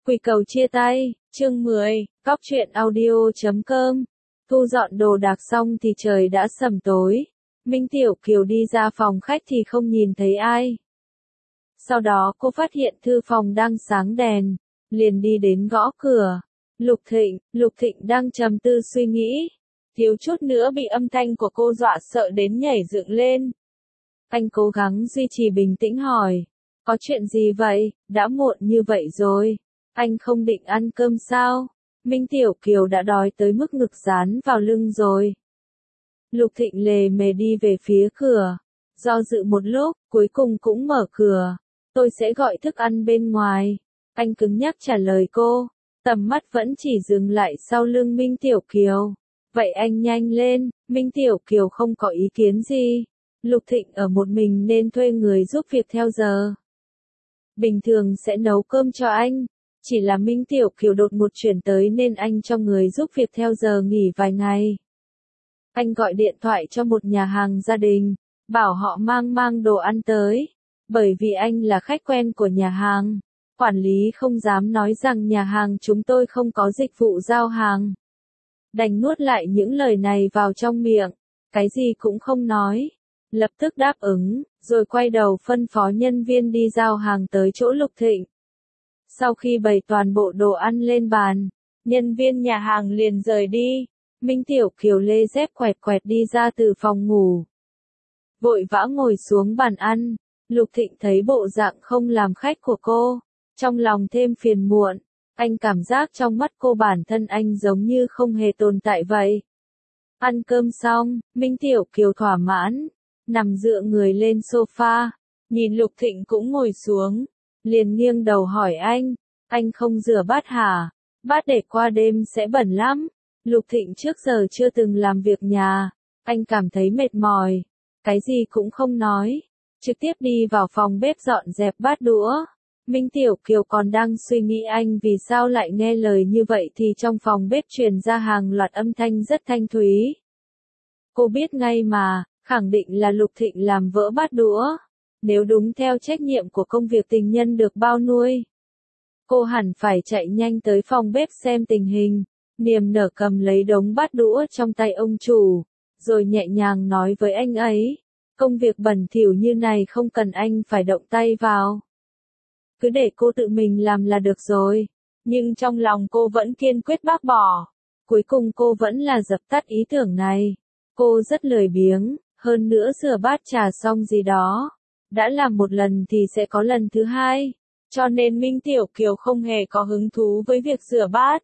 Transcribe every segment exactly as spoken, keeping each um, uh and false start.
Quỳ cầu chia tay, chương mười, góc truyện audio chấm com. Thu dọn đồ đạc xong thì trời đã sầm tối. Minh Tiểu Kiều đi ra phòng khách thì không nhìn thấy ai. Sau đó cô phát hiện thư phòng đang sáng đèn, liền đi đến gõ cửa. Lục Thịnh, Lục Thịnh đang trầm tư suy nghĩ. Thiếu chút nữa bị âm thanh của cô dọa sợ đến nhảy dựng lên. Anh cố gắng duy trì bình tĩnh hỏi. Có chuyện gì vậy, đã muộn như vậy rồi. Anh không định ăn cơm sao? Minh Tiểu Kiều đã đói tới mức ngực dán vào lưng rồi. Lục Thịnh lề mề đi về phía cửa. Do dự một lúc, cuối cùng cũng mở cửa. Tôi sẽ gọi thức ăn bên ngoài. Anh cứng nhắc trả lời cô. Tầm mắt vẫn chỉ dừng lại sau lưng Minh Tiểu Kiều. Vậy anh nhanh lên, Minh Tiểu Kiều không có ý kiến gì. Lục Thịnh ở một mình nên thuê người giúp việc theo giờ. Bình thường sẽ nấu cơm cho anh. Chỉ là Minh Tiểu Kiều đột ngột chuyển tới nên anh cho người giúp việc theo giờ nghỉ vài ngày. Anh gọi điện thoại cho một nhà hàng gia đình, bảo họ mang mang đồ ăn tới. Bởi vì anh là khách quen của nhà hàng, quản lý không dám nói rằng nhà hàng chúng tôi không có dịch vụ giao hàng. Đành nuốt lại những lời này vào trong miệng, cái gì cũng không nói. Lập tức đáp ứng, rồi quay đầu phân phó nhân viên đi giao hàng tới chỗ Lục Thịnh. Sau khi bày toàn bộ đồ ăn lên bàn, nhân viên nhà hàng liền rời đi. Minh Tiểu Kiều lê dép quẹt quẹt đi ra từ phòng ngủ. Vội vã ngồi xuống bàn ăn, Lục Thịnh thấy bộ dạng không làm khách của cô. Trong lòng thêm phiền muộn, anh cảm giác trong mắt cô bản thân anh giống như không hề tồn tại vậy. Ăn cơm xong, Minh Tiểu Kiều thỏa mãn, nằm dựa người lên sofa, nhìn Lục Thịnh cũng ngồi xuống. Liền nghiêng đầu hỏi anh, anh không rửa bát hả? Bát để qua đêm sẽ bẩn lắm. Lục Thịnh trước giờ chưa từng làm việc nhà, anh cảm thấy mệt mỏi, cái gì cũng không nói, trực tiếp đi vào phòng bếp dọn dẹp bát đũa. Minh Tiểu Kiều còn đang suy nghĩ anh vì sao lại nghe lời như vậy thì trong phòng bếp truyền ra hàng loạt âm thanh rất thanh thúy. Cô biết ngay mà, khẳng định là Lục Thịnh làm vỡ bát đũa. Nếu đúng theo trách nhiệm của công việc tình nhân được bao nuôi, cô hẳn phải chạy nhanh tới phòng bếp xem tình hình, niềm nở cầm lấy đống bát đũa trong tay ông chủ, rồi nhẹ nhàng nói với anh ấy, công việc bẩn thỉu như này không cần anh phải động tay vào. Cứ để cô tự mình làm là được rồi, nhưng trong lòng cô vẫn kiên quyết bác bỏ. Cuối cùng cô vẫn là dập tắt ý tưởng này. Cô rất lười biếng, hơn nữa rửa bát trà xong gì đó. Đã làm một lần thì sẽ có lần thứ hai, cho nên Minh Tiểu Kiều không hề có hứng thú với việc rửa bát.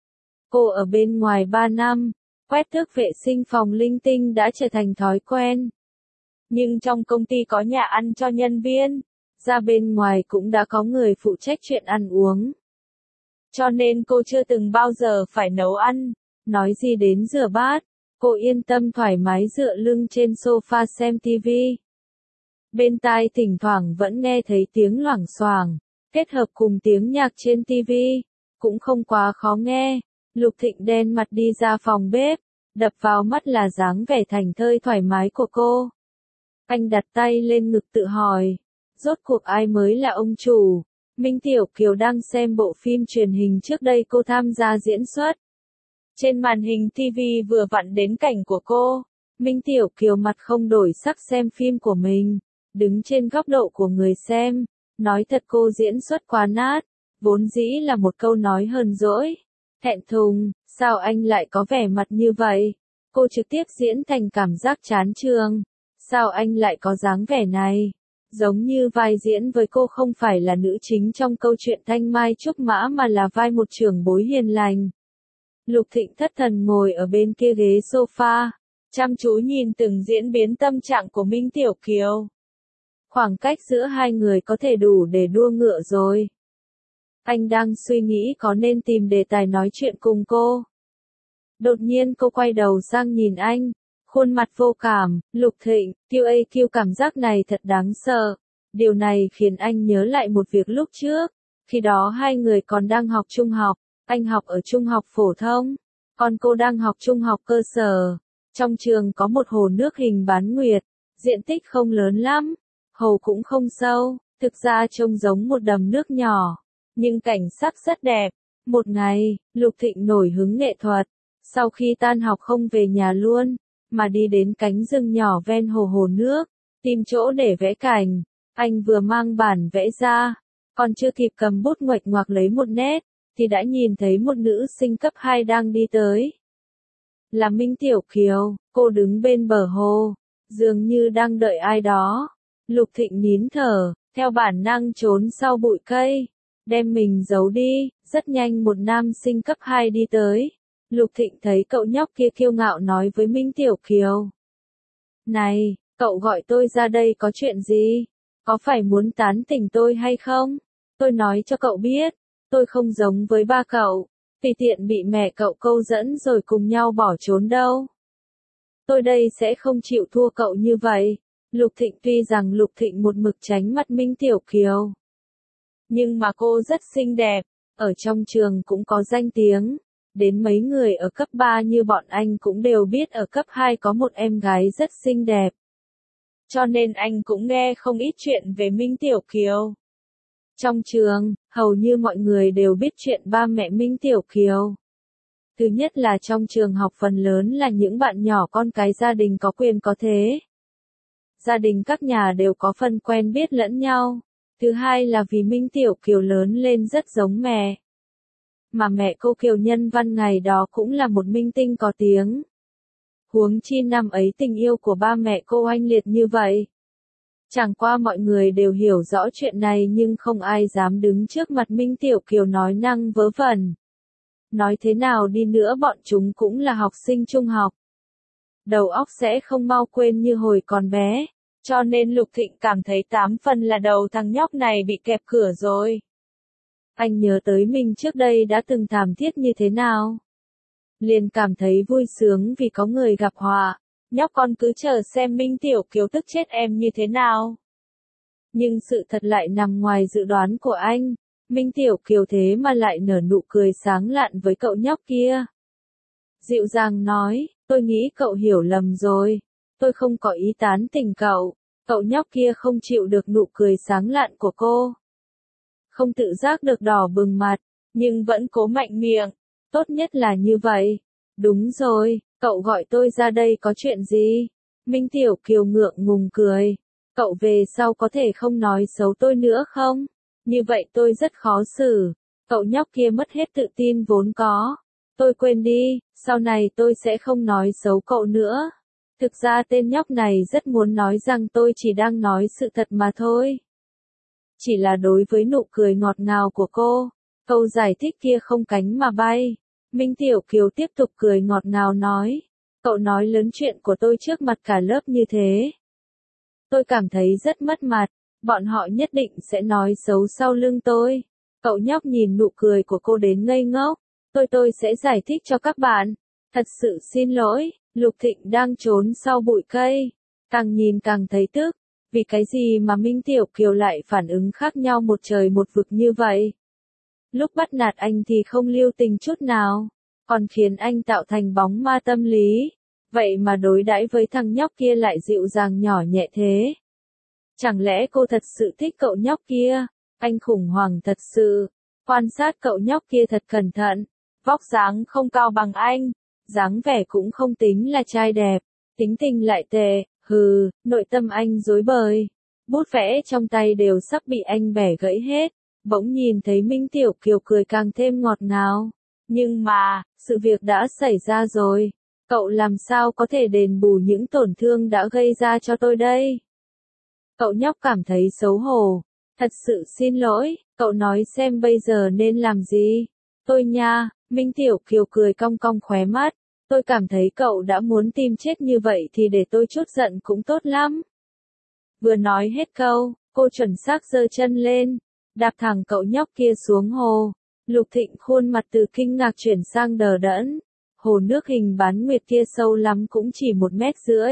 Cô ở bên ngoài ba năm, quét tước vệ sinh phòng linh tinh đã trở thành thói quen. Nhưng trong công ty có nhà ăn cho nhân viên, ra bên ngoài cũng đã có người phụ trách chuyện ăn uống. Cho nên cô chưa từng bao giờ phải nấu ăn, nói gì đến rửa bát, cô yên tâm thoải mái dựa lưng trên sofa xem tivi. Bên tai thỉnh thoảng vẫn nghe thấy tiếng loảng xoảng, kết hợp cùng tiếng nhạc trên tivi, cũng không quá khó nghe. Lục Thịnh đen mặt đi ra phòng bếp, đập vào mắt là dáng vẻ thảnh thơi thoải mái của cô. Anh đặt tay lên ngực tự hỏi, rốt cuộc ai mới là ông chủ? Minh Tiểu Kiều đang xem bộ phim truyền hình trước đây cô tham gia diễn xuất. Trên màn hình tivi vừa vặn đến cảnh của cô, Minh Tiểu Kiều mặt không đổi sắc xem phim của mình. Đứng trên góc độ của người xem, nói thật cô diễn xuất quá nát, vốn dĩ là một câu nói hờn dỗi. Thẹn thùng, sao anh lại có vẻ mặt như vậy? Cô trực tiếp diễn thành cảm giác chán trường. Sao anh lại có dáng vẻ này? Giống như vai diễn với cô không phải là nữ chính trong câu chuyện Thanh Mai Trúc Mã mà là vai một trưởng bối hiền lành. Lục Thịnh thất thần ngồi ở bên kia ghế sofa, chăm chú nhìn từng diễn biến tâm trạng của Minh Tiểu Kiều. Khoảng cách giữa hai người có thể đủ để đua ngựa rồi. Anh đang suy nghĩ có nên tìm đề tài nói chuyện cùng cô. Đột nhiên cô quay đầu sang nhìn anh, khuôn mặt vô cảm. Lục Thịnh, quy a quy cảm giác này thật đáng sợ. Điều này khiến anh nhớ lại một việc lúc trước. Khi đó hai người còn đang học trung học, anh học ở trung học phổ thông, còn cô đang học trung học cơ sở. Trong trường có một hồ nước hình bán nguyệt, diện tích không lớn lắm. Hồ cũng không sâu, thực ra trông giống một đầm nước nhỏ. nhưng cảnh sắc rất đẹp. Một ngày, Lục Thịnh nổi hứng nghệ thuật, sau khi tan học không về nhà luôn, mà đi đến cánh rừng nhỏ ven hồ hồ nước, tìm chỗ để vẽ cảnh. Anh vừa mang bản vẽ ra, còn chưa kịp cầm bút nguệch ngoạc lấy một nét, thì đã nhìn thấy một nữ sinh cấp hai đang đi tới. Là Minh Tiểu Kiều, cô đứng bên bờ hồ, dường như đang đợi ai đó. Lục Thịnh nín thở, theo bản năng trốn sau bụi cây, đem mình giấu đi. Rất nhanh một nam sinh cấp hai đi tới. Lục Thịnh thấy cậu nhóc kia kiêu ngạo nói với Minh Tiểu Kiều. Này, cậu gọi tôi ra đây có chuyện gì? Có phải muốn tán tỉnh tôi hay không? Tôi nói cho cậu biết, tôi không giống với ba cậu, tùy tiện bị mẹ cậu câu dẫn rồi cùng nhau bỏ trốn đâu. Tôi đây sẽ không chịu thua cậu như vậy. Lục Thịnh tuy rằng Lục Thịnh một mực tránh mặt Minh Tiểu Kiều, nhưng mà cô rất xinh đẹp, ở trong trường cũng có danh tiếng. Đến mấy người ở cấp ba như bọn anh cũng đều biết ở cấp hai có một em gái rất xinh đẹp. Cho nên anh cũng nghe không ít chuyện về Minh Tiểu Kiều. Trong trường, hầu như mọi người đều biết chuyện ba mẹ Minh Tiểu Kiều. Thứ nhất là trong trường học phần lớn là những bạn nhỏ con cái gia đình có quyền có thế. Gia đình các nhà đều có phần quen biết lẫn nhau. Thứ hai là vì Minh Tiểu Kiều lớn lên rất giống mẹ. Mà mẹ cô Kiều Nhân Văn ngày đó cũng là một minh tinh có tiếng. Huống chi năm ấy tình yêu của ba mẹ cô oanh liệt như vậy. Chẳng qua mọi người đều hiểu rõ chuyện này nhưng không ai dám đứng trước mặt Minh Tiểu Kiều nói năng vớ vẩn. Nói thế nào đi nữa bọn chúng cũng là học sinh trung học. Đầu óc sẽ không mau quên như hồi còn bé. Cho nên Lục Thịnh cảm thấy tám phần là đầu thằng nhóc này bị kẹp cửa rồi. Anh nhớ tới mình trước đây đã từng thảm thiết như thế nào. Liền cảm thấy vui sướng vì có người gặp họa. Nhóc con cứ chờ xem Minh Tiểu Kiều tức chết em như thế nào. Nhưng sự thật lại nằm ngoài dự đoán của anh. Minh Tiểu Kiều thế mà lại nở nụ cười sáng lạn với cậu nhóc kia. Dịu dàng nói, tôi nghĩ cậu hiểu lầm rồi. Tôi không có ý tán tỉnh cậu. Cậu nhóc kia không chịu được nụ cười sáng lạn của cô. Không tự giác được đỏ bừng mặt, nhưng vẫn cố mạnh miệng. Tốt nhất là như vậy. Đúng rồi, cậu gọi tôi ra đây có chuyện gì? Minh Tiểu Kiều ngượng ngùng cười. Cậu về sau có thể không nói xấu tôi nữa không? Như vậy tôi rất khó xử. Cậu nhóc kia mất hết tự tin vốn có. Tôi quên đi, sau này tôi sẽ không nói xấu cậu nữa. Thực ra tên nhóc này rất muốn nói rằng tôi chỉ đang nói sự thật mà thôi. Chỉ là đối với nụ cười ngọt ngào của cô, câu giải thích kia không cánh mà bay. Minh Tiểu Kiều tiếp tục cười ngọt ngào nói, cậu nói lớn chuyện của tôi trước mặt cả lớp như thế. Tôi cảm thấy rất mất mặt, bọn họ nhất định sẽ nói xấu sau lưng tôi. Cậu nhóc nhìn nụ cười của cô đến ngây ngốc, tôi tôi sẽ giải thích cho các bạn. Thật sự xin lỗi, Lục Thịnh đang trốn sau bụi cây, càng nhìn càng thấy tức. Vì cái gì mà Minh Tiểu Kiều lại phản ứng khác nhau một trời một vực như vậy? Lúc bắt nạt anh thì không lưu tình chút nào, còn khiến anh tạo thành bóng ma tâm lý. Vậy mà đối đãi với thằng nhóc kia lại dịu dàng nhỏ nhẹ thế. Chẳng lẽ cô thật sự thích cậu nhóc kia? Anh khủng hoảng thật sự. Quan sát cậu nhóc kia thật cẩn thận. Vóc dáng không cao bằng anh, dáng vẻ cũng không tính là trai đẹp, tính tình lại tệ. Hừ, nội tâm anh rối bời. Bút vẽ trong tay đều sắp bị anh bẻ gãy hết. Bỗng nhìn thấy Minh Tiểu Kiều cười càng thêm ngọt ngào. Nhưng mà, sự việc đã xảy ra rồi. Cậu làm sao có thể đền bù những tổn thương đã gây ra cho tôi đây? Cậu nhóc cảm thấy xấu hổ. Thật sự xin lỗi, cậu nói xem bây giờ nên làm gì? Tôi nha, Minh Tiểu Kiều cười cong cong khóe mắt. Tôi cảm thấy cậu đã muốn tìm chết như vậy thì để tôi chút giận cũng tốt lắm. Vừa nói hết câu, cô chuẩn xác giơ chân lên, đạp thẳng cậu nhóc kia xuống hồ. Lục Thịnh khuôn mặt từ kinh ngạc chuyển sang đờ đẫn. Hồ nước hình bán nguyệt kia sâu lắm cũng chỉ một mét rưỡi.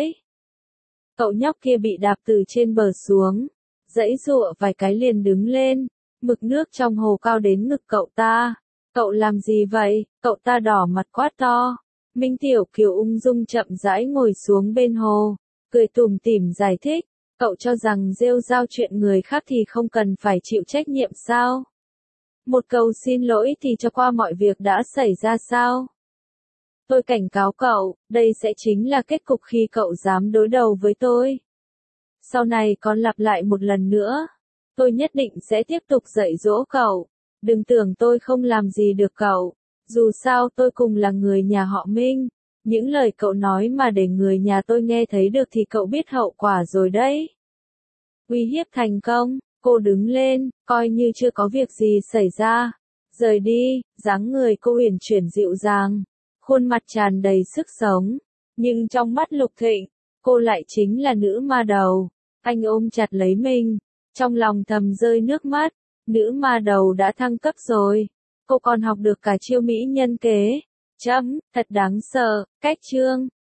Cậu nhóc kia bị đạp từ trên bờ xuống, giãy giụa vài cái liền đứng lên. Mực nước trong hồ cao đến ngực cậu ta. Cậu làm gì vậy? Cậu ta đỏ mặt quát to. Minh Tiểu Kiều ung dung chậm rãi ngồi xuống bên hồ, cười tủm tỉm giải thích, cậu cho rằng rêu rao chuyện người khác thì không cần phải chịu trách nhiệm sao? Một câu xin lỗi thì cho qua mọi việc đã xảy ra sao? Tôi cảnh cáo cậu, đây sẽ chính là kết cục khi cậu dám đối đầu với tôi. Sau này còn lặp lại một lần nữa, tôi nhất định sẽ tiếp tục dạy dỗ cậu. Đừng tưởng tôi không làm gì được cậu. Dù sao tôi cùng là người nhà họ Minh. Những lời cậu nói mà để người nhà tôi nghe thấy được thì cậu biết hậu quả rồi đấy. Uy hiếp thành công, cô đứng lên, coi như chưa có việc gì xảy ra. Rời đi, dáng người cô uyển chuyển dịu dàng, khuôn mặt tràn đầy sức sống. Nhưng trong mắt Lục Thịnh, cô lại chính là nữ ma đầu. Anh ôm chặt lấy mình, trong lòng thầm rơi nước mắt. Nữ ma đầu đã thăng cấp rồi. Cô còn học được cả chiêu mỹ nhân kế. Chấm, thật đáng sợ. Cách chương